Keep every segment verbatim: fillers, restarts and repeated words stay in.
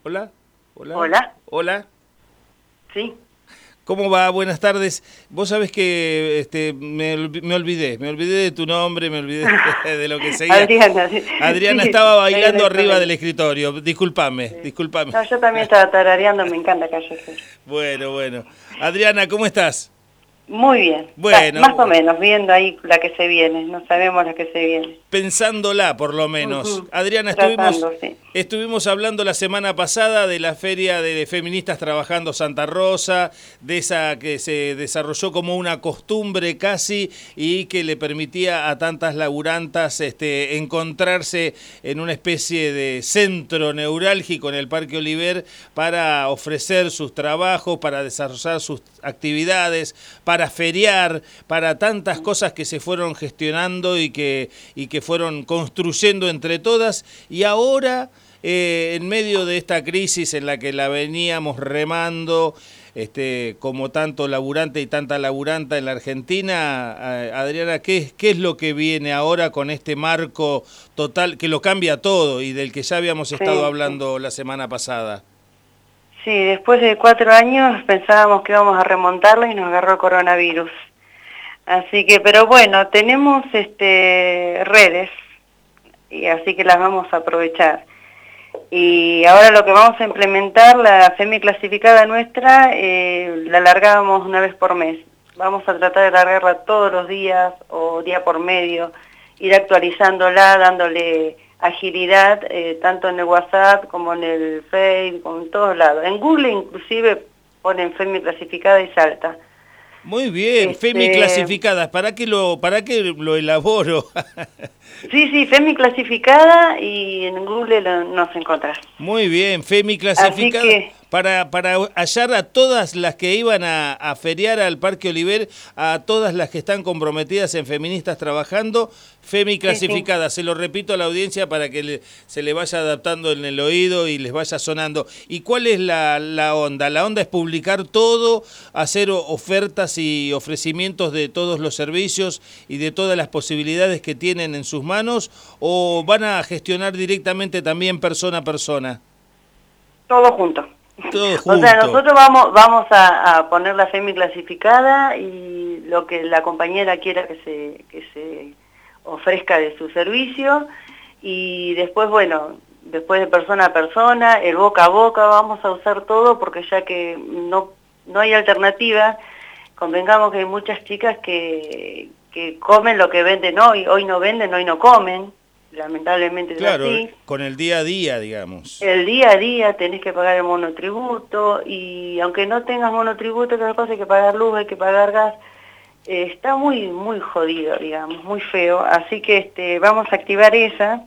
Hola, hola, Hola, hola. sí. ¿Cómo va? Buenas tardes. Vos sabés que este, me, olvi- me olvidé, me olvidé de tu nombre, me olvidé de lo que seguía. Adriana, sí, Adriana sí, estaba no hay, no bailando hay arriba problema. del escritorio. Discúlpame, Sí. discúlpame. No, yo también estaba tarareando, me encanta Calle Sur. Bueno, bueno. Adriana, ¿cómo estás? Muy bien, ta- Bueno, más o bueno. menos, viendo ahí la que se viene, no sabemos la que se viene. Pensándola, por lo menos. Ujú. Adriana, estuvimos, Tratando, sí. estuvimos hablando la semana pasada de la Feria de Feministas Trabajando Santa Rosa, de esa que se desarrolló como una costumbre casi y que le permitía a tantas laburantas este, encontrarse en una especie de centro neurálgico en el Parque Oliver para ofrecer sus trabajos, para desarrollar sus actividades, para feriar, para tantas cosas que se fueron gestionando y que, y que fueron construyendo entre todas. Y ahora, eh, en medio de esta crisis en la que la veníamos remando, este, como tanto laburante y tanta laburanta en la Argentina, eh, Adriana, ¿qué, ¿qué es lo que viene ahora con este marco total que lo cambia todo y del que ya habíamos estado Sí, sí. hablando la semana pasada? Sí, después de cuatro años pensábamos que íbamos a remontarla y nos agarró el coronavirus. Así que, pero bueno, tenemos este, redes, y así que las vamos a aprovechar. Y ahora lo que vamos a implementar, la FEMI clasificada nuestra, eh, la alargábamos una vez por mes. Vamos a tratar de alargarla todos los días o día por medio, ir actualizándola, dándole agilidad, eh, tanto en el WhatsApp como en el Facebook, como en todos lados. En Google inclusive ponen FEMI clasificada y salta. Muy bien, FEMI Este, clasificadas, ¿para qué lo, para qué lo elaboro? sí, sí, FEMI clasificada y en Google lo, nos encontrás. Muy bien, FEMI Así clasificada que para, para hallar a todas las que iban a, a feriar al Parque Oliver, a todas las que están comprometidas en Feministas Trabajando, FEMI sí, sí. clasificada. Se lo repito a la audiencia para que le- se le vaya adaptando en el oído y les vaya sonando. ¿Y cuál es la, la onda? La onda es publicar todo, hacer o- ofertas y ofrecimientos de todos los servicios y de todas las posibilidades que tienen en sus manos, o van a gestionar directamente también persona a persona. Todo junto. Todo O sea, junto. nosotros vamos vamos a, a poner la FEMI clasificada y lo que la compañera quiera que se, que se ofrezca de su servicio y después, bueno, después de persona a persona, el boca a boca, vamos a usar todo porque ya que no, no hay alternativa, convengamos que hay muchas chicas que, que comen lo que venden hoy, hoy no venden, hoy no comen, lamentablemente es Claro, así. con el día a día, digamos. El día a día tenés que pagar el monotributo y aunque no tengas monotributo, que cosa hay que pagar luz, hay que pagar gas, eh, está muy muy jodido, digamos, muy feo. Así que este, vamos a activar esa,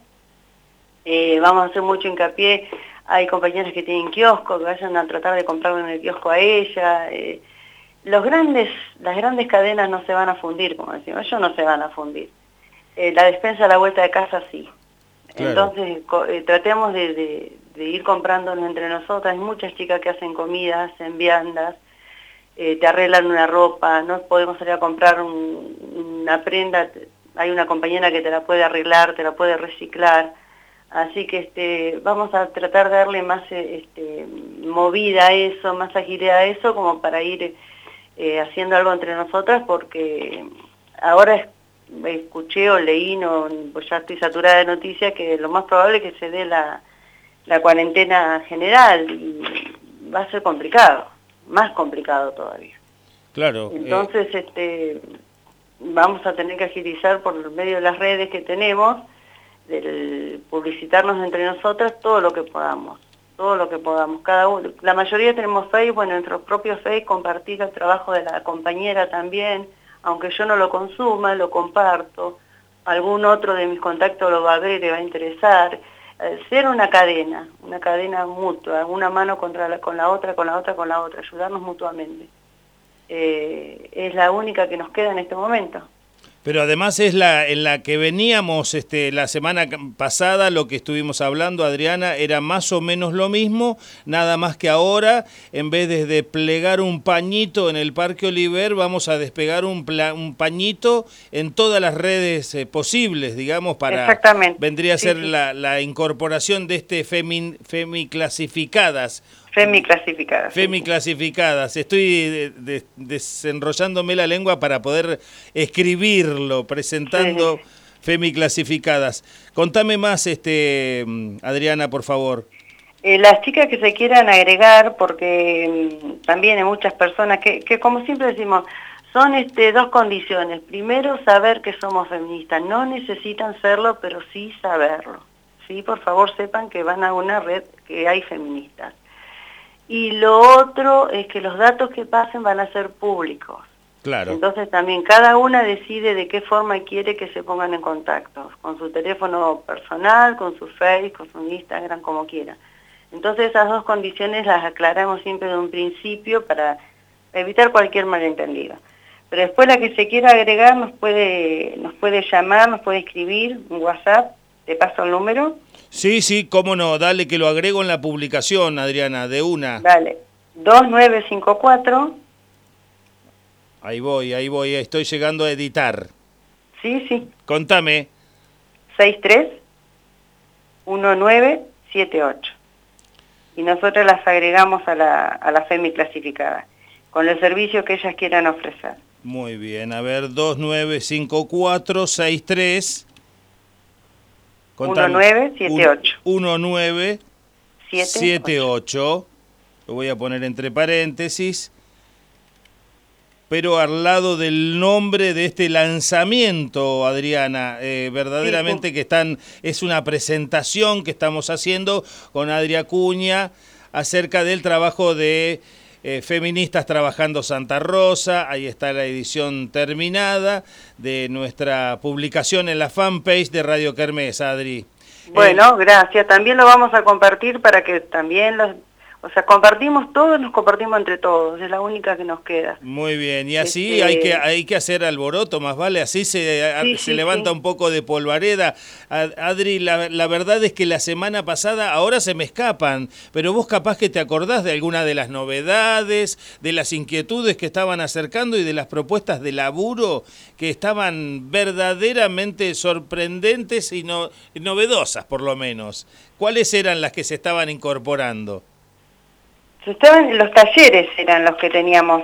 eh, vamos a hacer mucho hincapié. Hay compañeras que tienen kiosco, que vayan a tratar de comprarle en el kiosco a ella. Eh, los grandes, las grandes cadenas no se van a fundir, como decimos, ellos no se van a fundir. Eh, la despensa a la vuelta de casa sí. Claro. Entonces eh, tratemos de, de, de ir comprándonos entre nosotras. Hay muchas chicas que hacen comidas, hacen viandas, eh, te arreglan una ropa, no podemos salir a comprar un, una prenda, hay una compañera que te la puede arreglar, te la puede reciclar. Así que este, vamos a tratar de darle más este, movida a eso, más agilidad a eso, como para ir eh, haciendo algo entre nosotras, porque ahora es escuché o leí, no, pues ya estoy saturada de noticias, que lo más probable es que se dé la, la cuarentena general y va a ser complicado, más complicado todavía. Claro. Eh, Entonces, este, vamos a tener que agilizar por medio de las redes que tenemos, del publicitarnos entre nosotras todo lo que podamos, todo lo que podamos. Cada uno, la mayoría tenemos Facebook, en nuestros propios Facebook, compartir el trabajo de la compañera también, aunque yo no lo consuma, lo comparto, algún otro de mis contactos lo va a ver y le va a interesar. Eh, ser una cadena, una cadena mutua, una mano contra la, con la otra, con la otra, con la otra, ayudarnos mutuamente. Eh, es la única que nos queda en este momento. Pero además es la en la que veníamos este, la semana pasada, lo que estuvimos hablando, Adriana, era más o menos lo mismo, nada más que ahora, en vez de desplegar un pañito en el Parque Oliver, vamos a despegar un, un pañito en todas las redes eh, posibles, digamos, para... Exactamente. Vendría a ser sí, sí. La, la incorporación de este femi, femiclasificadas. Femiclasificadas. Femiclasificadas. Estoy de, de, desenrollándome la lengua para poder escribirlo, presentando sí. Femiclasificadas. Contame más, este Adriana, por favor. Eh, las chicas que se quieran agregar, porque mmm, también hay muchas personas que, que como siempre decimos, son este, dos condiciones. Primero, saber que somos feministas. No necesitan serlo, pero sí saberlo. Sí, por favor, sepan que van a una red que hay feministas. Y lo otro es que los datos que pasen van a ser públicos. Claro. Entonces también cada una decide de qué forma quiere que se pongan en contacto, con su teléfono personal, con su Facebook, con su Instagram, como quiera. Entonces esas dos condiciones las aclaramos siempre de un principio para evitar cualquier malentendido. Pero después la que se quiera agregar nos puede, nos puede llamar, nos puede escribir un WhatsApp, te paso el número. Sí, sí, cómo no, dale que lo agrego en la publicación, Adriana, de una. Dale, dos nueve cinco cuatro. Ahí voy, ahí voy, estoy llegando a editar. Sí, sí. Contame. seis tres uno nueve siete ocho. Y nosotros las agregamos a la, a la femiclasificada, con el servicio que ellas quieran ofrecer. Muy bien, a ver, dos nueve cinco cuatro seis tres... uno nueve siete ocho. uno nueve siete ocho. Lo voy a poner entre paréntesis. Pero al lado del nombre de este lanzamiento, Adriana, eh, verdaderamente sí, sí. que están, es una presentación que estamos haciendo con Adri Acuña acerca del trabajo de eh, Feministas Trabajando Santa Rosa. Ahí está la edición terminada de nuestra publicación en la fanpage de Radio Kermés, Adri. Bueno, eh, gracias. También lo vamos a compartir para que también los... O sea, compartimos todos, nos compartimos entre todos, es la única que nos queda. Muy bien, y así este... hay que hay que hacer alboroto, más vale, así se, sí, se sí, levanta sí. un poco de polvareda. Adri, la, la verdad es que la semana pasada, ahora se me escapan, pero vos capaz que te acordás de alguna de las novedades, de las inquietudes que estaban acercando y de las propuestas de laburo que estaban verdaderamente sorprendentes y, no, y novedosas, por lo menos. ¿Cuáles eran las que se estaban incorporando? Estaban los talleres, eran los que teníamos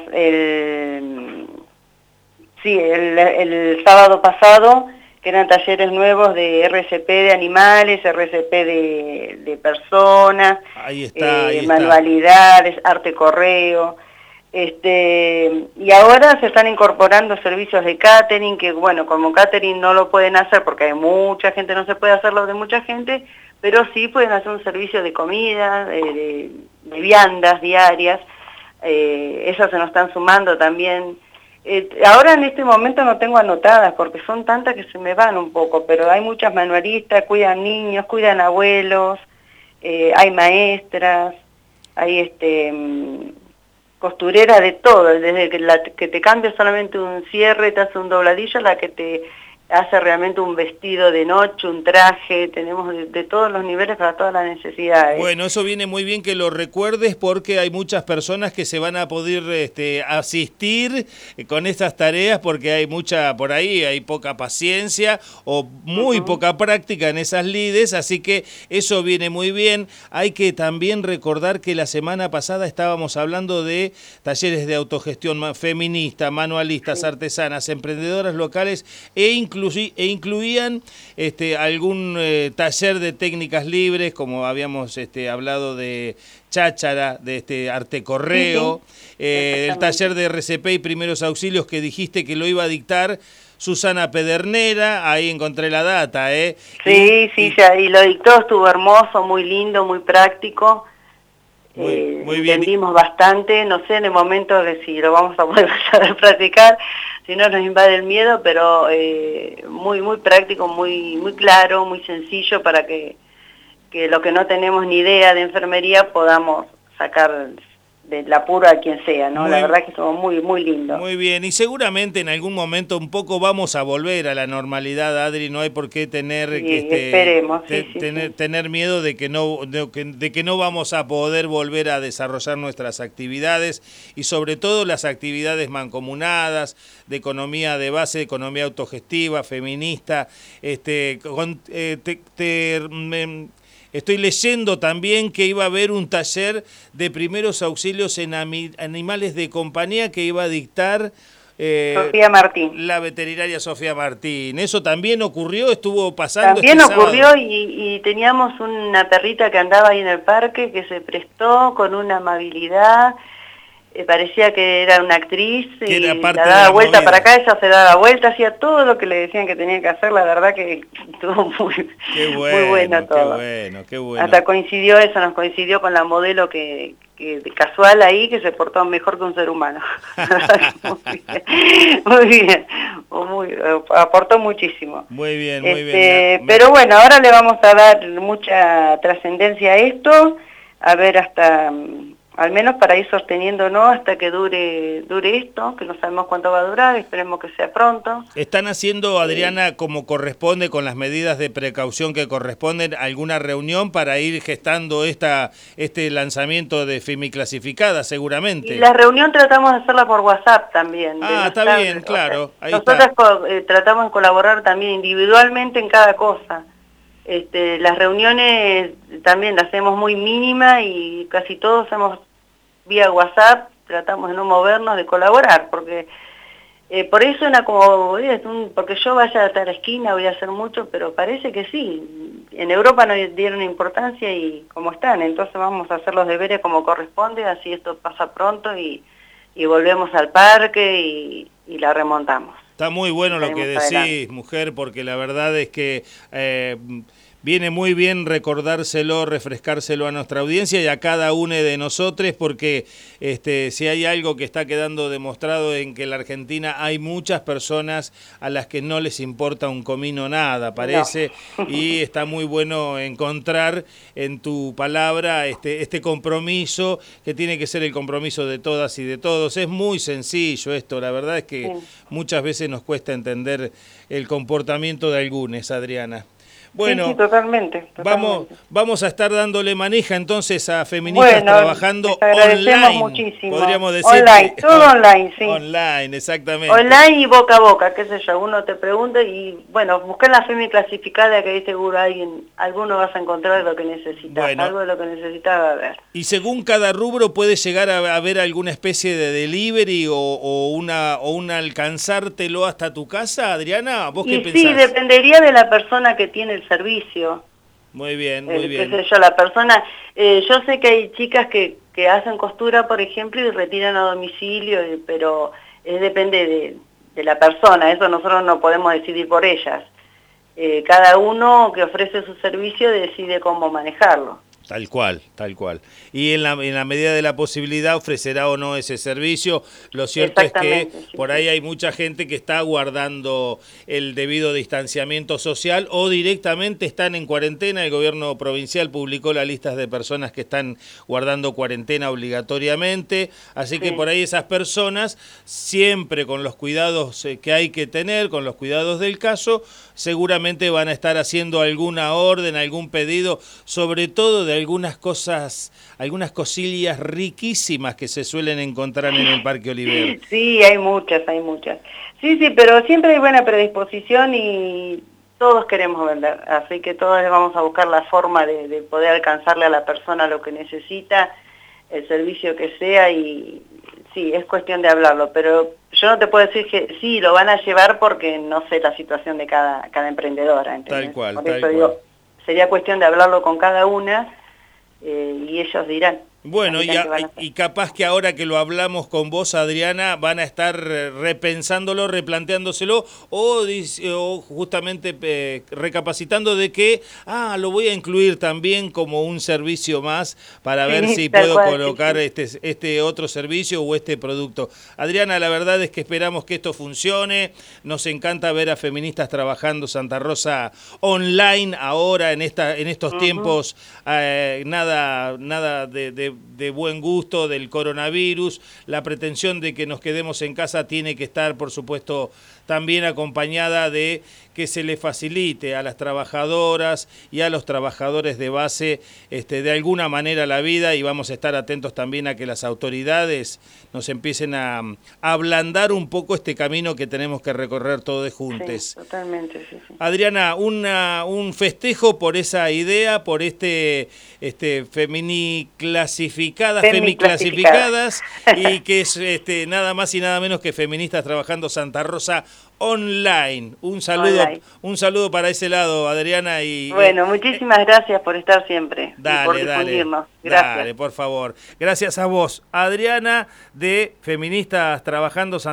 el, sí, el, el sábado pasado, que eran talleres nuevos de R C P de animales, R C P de, de personas, ahí está, eh, ahí manualidades, está. Arte correo, este, y ahora se están incorporando servicios de catering, que bueno, como catering no lo pueden hacer porque hay mucha gente, no se puede hacerlo de mucha gente, pero sí pueden hacer un servicio de comida, de, de, de viandas diarias, eh, esas se nos están sumando también. Eh, ahora en este momento no tengo anotadas porque son tantas que se me van un poco, pero hay muchas manualistas, cuidan niños, cuidan abuelos, eh, hay maestras, hay este costureras de todo, desde que, la, que te cambia solamente un cierre, te hace un dobladillo, la que te hace realmente un vestido de noche, un traje, tenemos de, de todos los niveles para todas las necesidades. Bueno, eso viene muy bien que lo recuerdes porque hay muchas personas que se van a poder este, asistir con estas tareas porque hay mucha, por ahí hay poca paciencia o muy uh-huh. poca práctica en esas lides, así que eso viene muy bien. Hay que también recordar que la semana pasada estábamos hablando de talleres de autogestión feminista, manualistas, sí. artesanas, emprendedoras locales e incluso e incluían este, algún eh, taller de técnicas libres, como habíamos este, hablado de cháchara, de este arte correo, sí, sí. Eh, el taller de R C P y primeros auxilios que dijiste que lo iba a dictar Susana Pedernera, ahí encontré la data, ¿eh? Sí, y, sí, y... ya, y lo dictó, estuvo hermoso, muy lindo, muy práctico. Muy, eh, muy bien. Entendimos bastante, no sé en el momento de si lo vamos a poder practicar, si no nos invade el miedo, pero eh, muy muy práctico, muy muy claro, muy sencillo para que, que lo que no tenemos ni idea de enfermería podamos sacar del apuro a quien sea, ¿no? Muy, la verdad que estuvo muy, muy lindo. Muy bien, y seguramente en algún momento un poco vamos a volver a la normalidad, Adri, no hay por qué tener, Sí, que este, esperemos, sí, te, sí, tener, sí. tener miedo de que, no, de, que, de que no vamos a poder volver a desarrollar nuestras actividades y sobre todo las actividades mancomunadas, de economía de base, de economía autogestiva, feminista, este, con, eh, te, te, me, Estoy leyendo también que iba a haber un taller de primeros auxilios en animales de compañía que iba a dictar eh, Sofía Martín. la veterinaria Sofía Martín. ¿Eso también ocurrió? ¿Estuvo pasando También este ocurrió sábado? y, y teníamos una perrita que andaba ahí en el parque que se prestó con una amabilidad. Eh, parecía que era una actriz que y era parte la daba de la vuelta movida. para acá, ella se daba vuelta, hacía todo lo que le decían que tenía que hacer, la verdad que estuvo muy, qué bueno, muy bueno todo. Qué bueno, qué bueno. Hasta coincidió eso, nos coincidió con la modelo que, que casual ahí, que se portó mejor que un ser humano. muy bien, muy bien, muy, aportó muchísimo. Muy bien, muy este, bien. Me... Pero bueno, ahora le vamos a dar mucha trascendencia a esto, a ver hasta... al menos para ir sosteniéndonos hasta que dure dure esto, que no sabemos cuánto va a durar, esperemos que sea pronto. ¿Están haciendo, Adriana, como corresponde, con las medidas de precaución que corresponden, alguna reunión para ir gestando esta este lanzamiento de Femiclasificada, seguramente? Y la reunión tratamos de hacerla por WhatsApp también. Ah, no está estar, bien, claro, o sea, ahí nosotros está. eh, tratamos de colaborar también individualmente en cada cosa. Este, las reuniones también las hacemos muy mínimas y casi todos hacemos vía WhatsApp, tratamos de no movernos, de colaborar, porque eh, por eso era como, es un, porque yo vaya hasta la esquina, voy a hacer mucho, pero parece que sí, en Europa no dieron importancia y como están, entonces vamos a hacer los deberes como corresponde, así esto pasa pronto y, y volvemos al parque y, y la remontamos. Está muy bueno lo que decís, adelante. Mujer, porque la verdad es que eh, viene muy bien recordárselo, refrescárselo a nuestra audiencia y a cada uno de nosotros, porque este, si hay algo que está quedando demostrado en que en la Argentina hay muchas personas a las que no les importa un comino nada, parece, no. Y está muy bueno encontrar en tu palabra este, este compromiso, que tiene que ser el compromiso de todas y de todos. Es muy sencillo esto, la verdad es que sí. Muchas veces nos cuesta entender el comportamiento de algunos, Adriana. Bueno, sí, sí, totalmente, totalmente. Vamos, vamos a estar dándole manija entonces a feministas bueno, trabajando online. Muchísimo. Podríamos decir. Online, todo online, sí. Online, exactamente. Online y boca a boca, qué sé yo, uno te pregunta y bueno, buscar la Femiclasificada que ahí seguro alguien, alguno vas a encontrar lo que necesitas, bueno, algo de lo que necesitas va a ver. Y según cada rubro puede llegar a haber alguna especie de delivery o, o una o un alcanzártelo hasta tu casa, Adriana, ¿vos qué y pensás? Sí, dependería de la persona que tiene el servicio. Muy bien, muy eh, bien. Qué sé yo, la persona, eh, yo sé que hay chicas que, que hacen costura, por ejemplo, y retiran a domicilio, pero es, depende de, de la persona, eso nosotros no podemos decidir por ellas. Eh, cada uno que ofrece su servicio decide cómo manejarlo. Tal cual, tal cual. Y en la, en la medida de la posibilidad ofrecerá o no ese servicio. Lo cierto es que sí, por ahí hay mucha gente que está guardando el debido distanciamiento social o directamente están en cuarentena. El gobierno provincial publicó las listas de personas que están guardando cuarentena obligatoriamente. Así que sí. Por ahí esas personas, siempre con los cuidados que hay que tener, con los cuidados del caso, seguramente van a estar haciendo alguna orden, algún pedido, sobre todo de algunas cosas, algunas cosillas riquísimas que se suelen encontrar en el Parque Oliver. Sí, hay muchas, hay muchas. Sí, sí, pero siempre hay buena predisposición y todos queremos vender, así que todos vamos a buscar la forma de, de poder alcanzarle a la persona lo que necesita, el servicio que sea y sí, es cuestión de hablarlo, pero yo no te puedo decir que sí, lo van a llevar porque no sé la situación de cada, cada emprendedora, ¿entendés? Tal cual, Por tal eso cual. Digo, sería cuestión de hablarlo con cada una eh, y ellos dirán. Bueno, y, a, y capaz que ahora que lo hablamos con vos, Adriana, van a estar repensándolo, replanteándoselo, o, o justamente eh, recapacitando de que, ah, lo voy a incluir también como un servicio más para sí, ver si puedo cual, colocar sí, sí. Este, este otro servicio o este producto. Adriana, la verdad es que esperamos que esto funcione, nos encanta ver a feministas trabajando Santa Rosa online ahora, en, esta, en estos uh-huh. tiempos, eh, nada, nada de... de de buen gusto del coronavirus, la pretensión de que nos quedemos en casa tiene que estar, por supuesto, también acompañada de que se le facilite a las trabajadoras y a los trabajadores de base este, de alguna manera la vida, y vamos a estar atentos también a que las autoridades nos empiecen a, a ablandar un poco este camino que tenemos que recorrer todos juntos. Sí, totalmente, sí, sí. Adriana, una, un festejo por esa idea, por este, este feminiclasificadas, femiclasificadas, y que es este, nada más y nada menos que Feministas Trabajando Santa Rosa online. Un saludo, Online. un saludo para ese lado, Adriana. Y bueno, muchísimas eh, gracias por estar siempre. Dale, y por difundirnos. Gracias. Dale, por favor. Gracias a vos, Adriana, de Feministas Trabajando Santa Rosa.